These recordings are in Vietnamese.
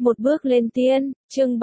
Một bước lên tiên, chương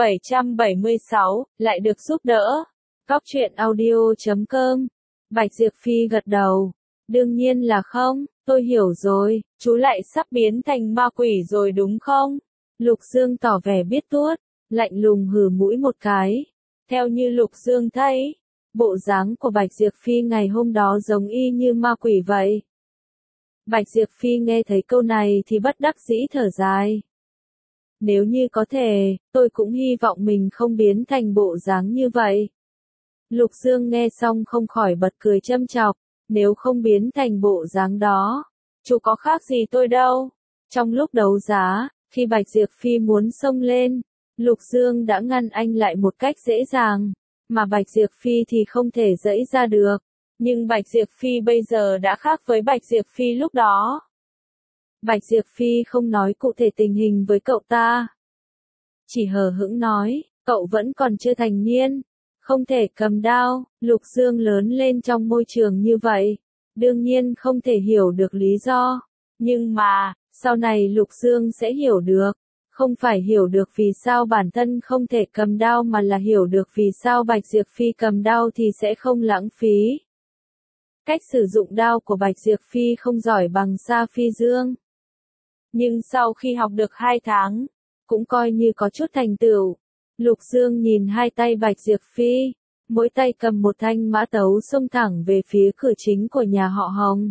776, lại được giúp đỡ. Góc truyện audio.com. Bạch Diệp Phi gật đầu. Đương nhiên là không, tôi hiểu rồi, chú lại sắp biến thành ma quỷ rồi đúng không? Lục Dương tỏ vẻ biết tuốt, lạnh lùng hừ mũi một cái. Theo như Lục Dương thấy, bộ dáng của Bạch Diệp Phi ngày hôm đó giống y như ma quỷ vậy. Bạch Diệp Phi nghe thấy câu này thì bất đắc dĩ thở dài. Nếu như có thể, tôi cũng hy vọng mình không biến thành bộ dáng như vậy. Lục Dương nghe xong không khỏi bật cười châm chọc, nếu không biến thành bộ dáng đó, chú có khác gì tôi đâu. Trong lúc đấu giá, khi Bạch Diệp Phi muốn xông lên, Lục Dương đã ngăn anh lại một cách dễ dàng, mà Bạch Diệp Phi thì không thể giãy ra được. Nhưng Bạch Diệp Phi bây giờ đã khác với Bạch Diệp Phi lúc đó. Bạch Diệp Phi không nói cụ thể tình hình với cậu ta. Chỉ hờ hững nói, cậu vẫn còn chưa thành niên, không thể cầm đao. Lục Dương lớn lên trong môi trường như vậy, đương nhiên không thể hiểu được lý do. Nhưng mà, sau này Lục Dương sẽ hiểu được. Không phải hiểu được vì sao bản thân không thể cầm đao mà là hiểu được vì sao Bạch Diệp Phi cầm đao thì sẽ không lãng phí. Cách sử dụng đao của Bạch Diệp Phi không giỏi bằng Sa Phi Dương. Nhưng sau khi học được 2 tháng, cũng coi như có chút thành tựu. Lục Dương nhìn hai tay Bạch Diệp Phi, mỗi tay cầm một thanh mã tấu xông thẳng về phía cửa chính của nhà họ Hồng.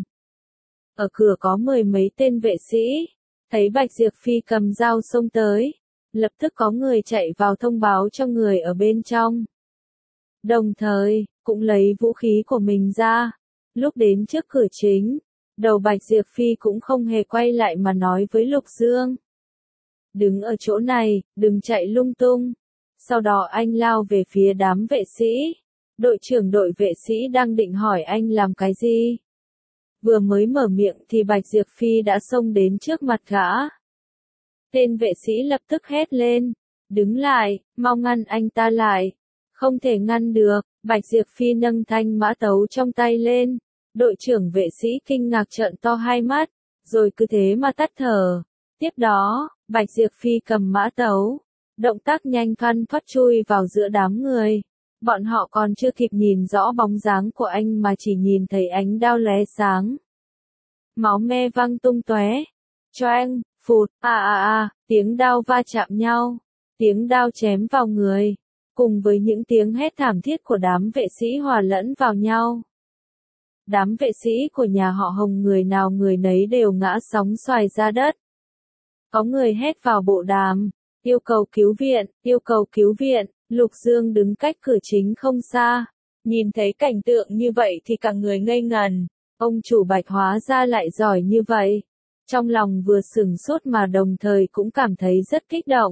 Ở cửa có 10 mấy tên vệ sĩ, thấy Bạch Diệp Phi cầm dao xông tới, lập tức có người chạy vào thông báo cho người ở bên trong. Đồng thời, cũng lấy vũ khí của mình ra. Lúc đến trước cửa chính, đầu Bạch Diệp Phi cũng không hề quay lại mà nói với Lục Dương. Đứng ở chỗ này, đừng chạy lung tung. Sau đó anh lao về phía đám vệ sĩ. Đội trưởng đội vệ sĩ đang định hỏi anh làm cái gì. Vừa mới mở miệng thì Bạch Diệp Phi đã xông đến trước mặt gã. Tên vệ sĩ lập tức hét lên. Đứng lại, mau ngăn anh ta lại. Không thể ngăn được, Bạch Diệp Phi nâng thanh mã tấu trong tay lên. Đội trưởng vệ sĩ kinh ngạc trợn to hai mắt, rồi cứ thế mà tắt thở. Tiếp đó, Bạch Diệp Phi cầm mã tấu, động tác nhanh thoăn thoắt chui vào giữa đám người. Bọn họ còn chưa kịp nhìn rõ bóng dáng của anh mà chỉ nhìn thấy ánh đao lóe sáng. Máu me văng tung tóe. Choang, phụt, tiếng đao va chạm nhau, tiếng đao chém vào người, cùng với những tiếng hét thảm thiết của đám vệ sĩ hòa lẫn vào nhau. Đám vệ sĩ của nhà họ Hồng người nào người nấy đều ngã sóng xoài ra đất. Có người hét vào bộ đàm, yêu cầu cứu viện, yêu cầu cứu viện. Lục Dương đứng cách cửa chính không xa, nhìn thấy cảnh tượng như vậy thì cả người ngây ngần. Ông chủ Bạch hóa ra lại giỏi như vậy. Trong lòng vừa sửng sốt mà đồng thời cũng cảm thấy rất kích động.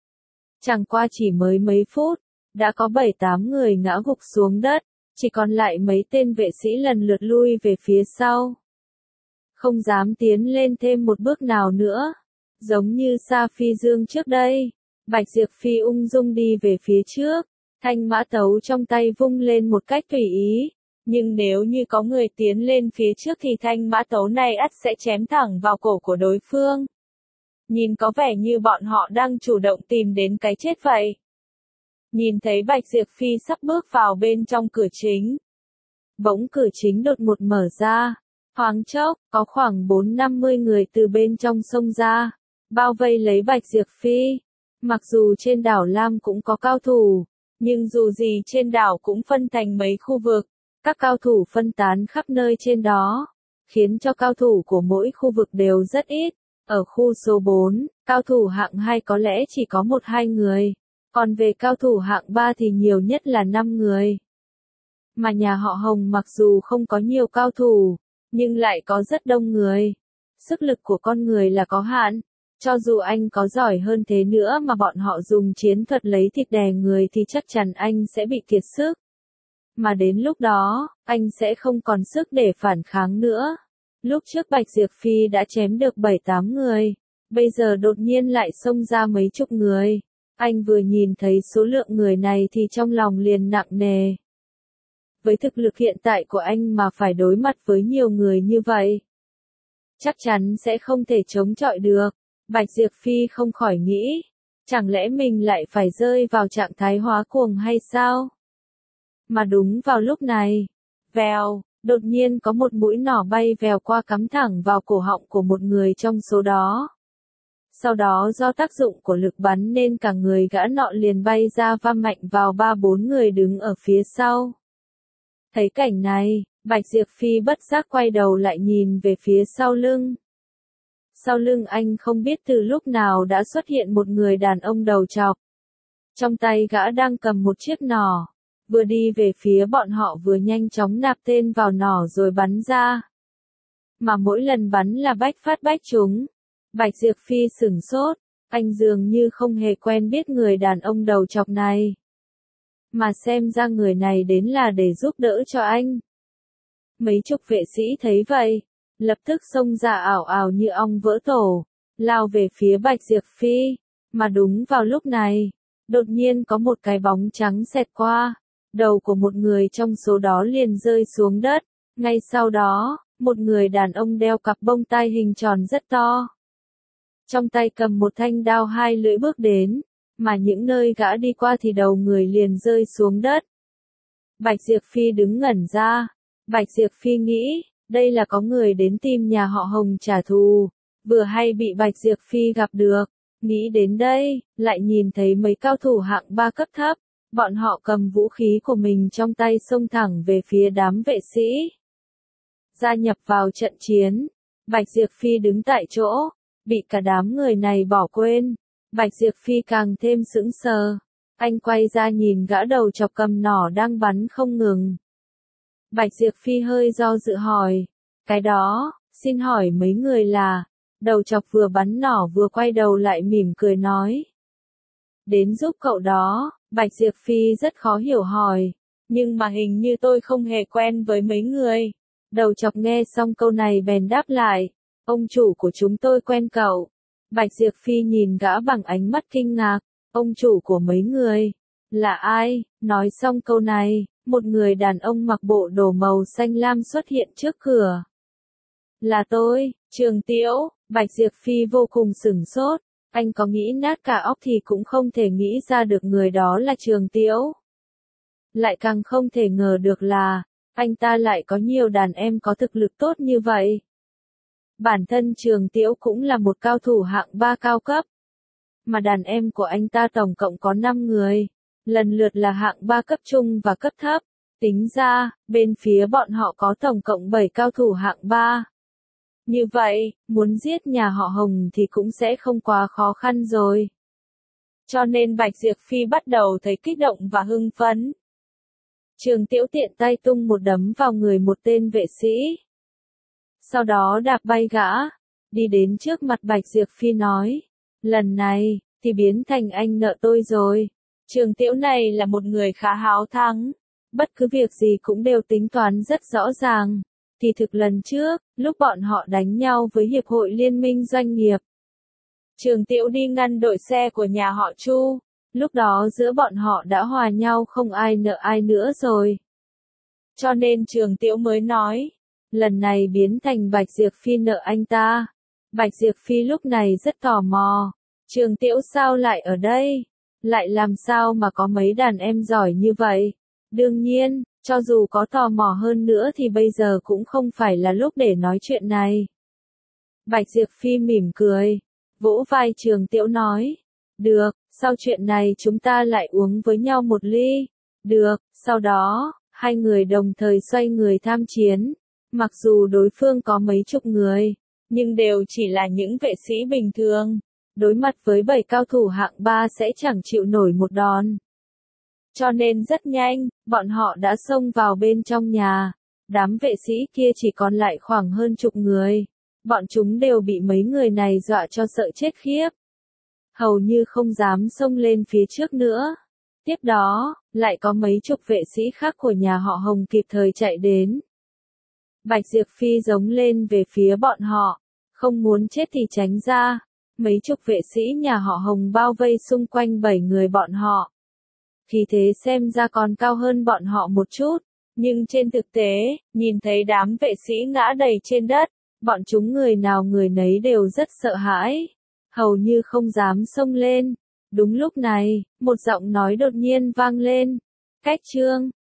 Chẳng qua chỉ mới mấy phút, đã có 7-8 người ngã gục xuống đất. Chỉ còn lại mấy tên vệ sĩ lần lượt lui về phía sau. Không dám tiến lên thêm một bước nào nữa. Giống như Sa Phi Dương trước đây, Bạch Diệp Phi ung dung đi về phía trước, thanh mã tấu trong tay vung lên một cách tùy ý. Nhưng nếu như có người tiến lên phía trước thì thanh mã tấu này ắt sẽ chém thẳng vào cổ của đối phương. Nhìn có vẻ như bọn họ đang chủ động tìm đến cái chết vậy. Nhìn thấy Bạch Diệp Phi sắp bước vào bên trong cửa chính. Bỗng cửa chính đột ngột mở ra. Thoáng chốc, có khoảng 4-50 người từ bên trong xông ra, bao vây lấy Bạch Diệp Phi. Mặc dù trên đảo Lam cũng có cao thủ, nhưng dù gì trên đảo cũng phân thành mấy khu vực. Các cao thủ phân tán khắp nơi trên đó, khiến cho cao thủ của mỗi khu vực đều rất ít. Ở khu số 4, cao thủ hạng 2 có lẽ chỉ có 1-2 người. Còn về cao thủ hạng 3 thì nhiều nhất là 5 người. Mà nhà họ Hồng mặc dù không có nhiều cao thủ, nhưng lại có rất đông người. Sức lực của con người là có hạn. Cho dù anh có giỏi hơn thế nữa mà bọn họ dùng chiến thuật lấy thịt đè người thì chắc chắn anh sẽ bị kiệt sức. Mà đến lúc đó, anh sẽ không còn sức để phản kháng nữa. Lúc trước Bạch Diệp Phi đã chém được 7-8 người. Bây giờ đột nhiên lại xông ra mấy chục người. Anh vừa nhìn thấy số lượng người này thì trong lòng liền nặng nề. Với thực lực hiện tại của anh mà phải đối mặt với nhiều người như vậy, chắc chắn sẽ không thể chống chọi được. Bạch Diệp Phi không khỏi nghĩ, Chẳng lẽ mình lại phải rơi vào trạng thái hóa cuồng hay sao? Mà đúng vào lúc này, vèo, đột nhiên có một mũi nỏ bay vèo qua cắm thẳng vào cổ họng của một người trong số đó. Sau đó do tác dụng của lực bắn nên cả người gã nọ liền bay ra va mạnh vào 3-4 người đứng ở phía sau. Thấy cảnh này, Bạch Diệp Phi bất giác quay đầu lại nhìn về phía sau lưng. Sau lưng anh không biết từ lúc nào đã xuất hiện một người đàn ông đầu trọc. Trong tay gã đang cầm một chiếc nỏ, vừa đi về phía bọn họ vừa nhanh chóng nạp tên vào nỏ rồi bắn ra. Mà mỗi lần bắn là bách phát bách trúng. Bạch Diệp Phi sửng sốt, anh dường như không hề quen biết người đàn ông đầu trọc này. Mà xem ra người này đến là để giúp đỡ cho anh. Mấy chục vệ sĩ thấy vậy, lập tức xông ra ảo ảo như ong vỡ tổ, lao về phía Bạch Diệp Phi, mà đúng vào lúc này, đột nhiên có một cái bóng trắng xẹt qua, đầu của một người trong số đó liền rơi xuống đất, ngay sau đó, một người đàn ông đeo cặp bông tai hình tròn rất to. Trong tay cầm một thanh đao hai lưỡi bước đến, mà những nơi gã đi qua thì đầu người liền rơi xuống đất. Bạch Diệp Phi đứng ngẩn ra, Bạch Diệp Phi nghĩ, đây là có người đến tìm nhà họ Hồng trả thù, vừa hay bị Bạch Diệp Phi gặp được, nghĩ đến đây, lại nhìn thấy mấy cao thủ hạng 3 cấp thấp, bọn họ cầm vũ khí của mình trong tay xông thẳng về phía đám vệ sĩ. Gia nhập vào trận chiến, Bạch Diệp Phi đứng tại chỗ, bị cả đám người này bỏ quên, Bạch Diệp Phi càng thêm sững sờ, anh quay ra nhìn gã đầu chọc cầm nỏ đang bắn không ngừng. Bạch Diệp Phi hơi do dự hỏi, cái đó, xin hỏi mấy người là, đầu chọc vừa bắn nỏ vừa quay đầu lại mỉm cười nói. Đến giúp cậu đó, Bạch Diệp Phi rất khó hiểu hỏi, nhưng mà hình như tôi không hề quen với mấy người. Đầu chọc nghe xong câu này bèn đáp lại, ông chủ của chúng tôi quen cậu. Bạch Diệp Phi nhìn gã bằng ánh mắt kinh ngạc, ông chủ của mấy người, là ai? Nói xong câu này, một người đàn ông mặc bộ đồ màu xanh lam xuất hiện trước cửa. Là tôi, Trường Tiễu. Bạch Diệp Phi vô cùng sửng sốt, anh có nghĩ nát cả óc thì cũng không thể nghĩ ra được người đó là Trường Tiễu. Lại càng không thể ngờ được là, anh ta lại có nhiều đàn em có thực lực tốt như vậy. Bản thân Trường Tiễu cũng là một cao thủ hạng 3 cao cấp. Mà đàn em của anh ta tổng cộng có 5 người, lần lượt là hạng 3 cấp trung và cấp thấp. Tính ra, bên phía bọn họ có tổng cộng 7 cao thủ hạng 3. Như vậy, muốn giết nhà họ Hồng thì cũng sẽ không quá khó khăn rồi. Cho nên Bạch Diệp Phi bắt đầu thấy kích động và hưng phấn. Trường Tiễu tiện tay tung một đấm vào người một tên vệ sĩ. Sau đó đạp bay gã, đi đến trước mặt Bạch Diệp Phi nói, lần này, thì biến thành anh nợ tôi rồi. Trường Tiễu này là một người khá háo thắng, bất cứ việc gì cũng đều tính toán rất rõ ràng. Thì thực lần trước, lúc bọn họ đánh nhau với Hiệp hội Liên minh Doanh nghiệp, Trường Tiễu đi ngăn đội xe của nhà họ Chu, lúc đó giữa bọn họ đã hòa nhau không ai nợ ai nữa rồi. Cho nên Trường Tiễu mới nói, lần này biến thành Bạch Diệp Phi nợ anh ta. Bạch Diệp Phi lúc này rất tò mò, Trường Tiễu sao lại ở đây? Lại làm sao mà có mấy đàn em giỏi như vậy? Đương nhiên, cho dù có tò mò hơn nữa thì bây giờ cũng không phải là lúc để nói chuyện này. Bạch Diệp Phi mỉm cười, vỗ vai Trường Tiễu nói, được, sau chuyện này chúng ta lại uống với nhau một ly. Được, sau đó, hai người đồng thời xoay người tham chiến. Mặc dù đối phương có mấy chục người, nhưng đều chỉ là những vệ sĩ bình thường. Đối mặt với 7 cao thủ hạng 3 sẽ chẳng chịu nổi một đòn. Cho nên rất nhanh, bọn họ đã xông vào bên trong nhà. Đám vệ sĩ kia chỉ còn lại khoảng hơn chục người. Bọn chúng đều bị mấy người này dọa cho sợ chết khiếp. Hầu như không dám xông lên phía trước nữa. Tiếp đó, lại có mấy chục vệ sĩ khác của nhà họ Hồng kịp thời chạy đến. Bạch Diệp Phi giống lên về phía bọn họ. Không muốn chết thì tránh ra. Mấy chục vệ sĩ nhà họ Hồng bao vây xung quanh 7 người bọn họ. Khí thế xem ra còn cao hơn bọn họ một chút, nhưng trên thực tế, nhìn thấy đám vệ sĩ ngã đầy trên đất, bọn chúng người nào người nấy đều rất sợ hãi, hầu như không dám xông lên. Đúng lúc này, một giọng nói đột nhiên vang lên. Cách Trương,